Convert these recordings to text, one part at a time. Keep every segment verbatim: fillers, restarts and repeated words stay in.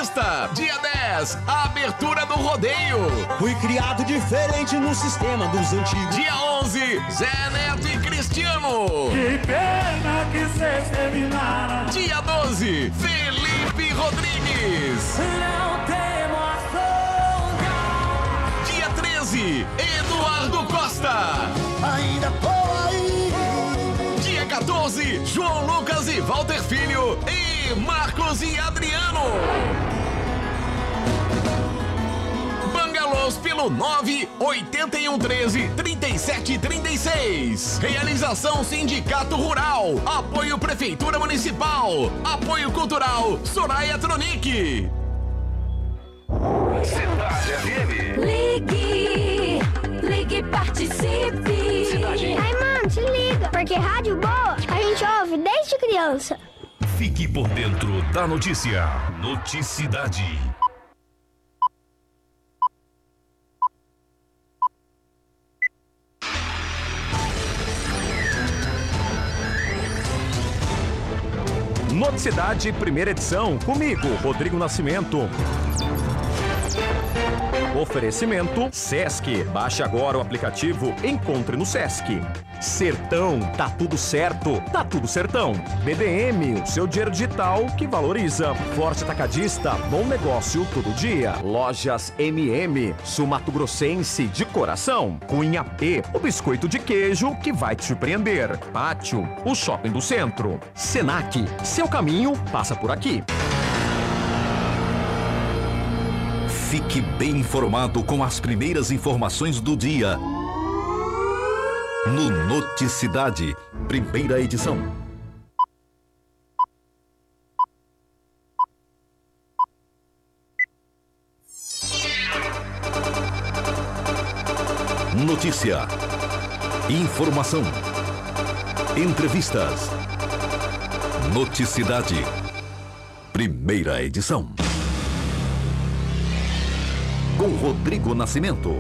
Atacadista. Dia dez, a abertura do rodeio. Fui criado diferente no sistema dos antigos. Dia onze, Zé Neto e Cristiano. Que pena que cês terminaram. Dia doze, Felipe Rodrigues. Não tem emoção. Dia treze, Eduardo Costa. Ainda tô aí. Dia quatorze, João Lucas e Walter Filho. E Marcos e Adriano. Bangalôs pelo nove oito um um três, três sete três seis. Realização Sindicato Rural. Apoio Prefeitura Municipal. Apoio Cultural Soraya Tronic. Cidade F M. Ligue, ligue, participe. Cidade. Ai, mano, se liga, porque rádio boa a gente ouve desde criança. Fique por dentro da notícia. Noticidade. Noticidade, primeira edição, comigo, Rodrigo Nascimento. Oferecimento Sesc. Baixe agora o aplicativo Encontre no Sesc. Sertão, tá tudo certo, tá tudo sertão. B D M, o seu dinheiro digital que valoriza. Forte Atacadista, bom negócio todo dia. Lojas M M, Sul Mato Grossense de coração. Cunha P, o biscoito de queijo que vai te surpreender. Pátio, o shopping do centro. Senac, seu caminho passa por aqui. Fique bem informado com as primeiras informações do dia. No Noticidade, primeira edição. Notícia, informação, entrevistas. Noticidade, primeira edição. Com Rodrigo Nascimento.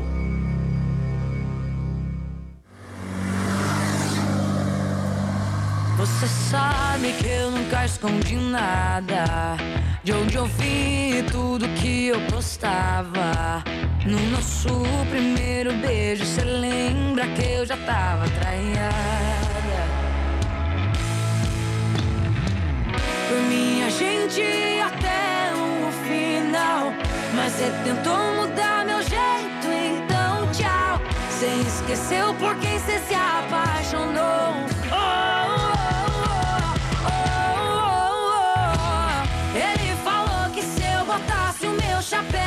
Você sabe que eu nunca escondi nada. De onde eu vi tudo que eu postava. No nosso primeiro beijo, cê lembra que eu já tava traída. Por mim a gente ia até o final. Mas cê tentou mudar meu jeito, então tchau. Cê esqueceu por quem cê se apaixonou. Oh, oh, oh, oh, oh, oh. Ele falou que se eu botasse o meu chapéu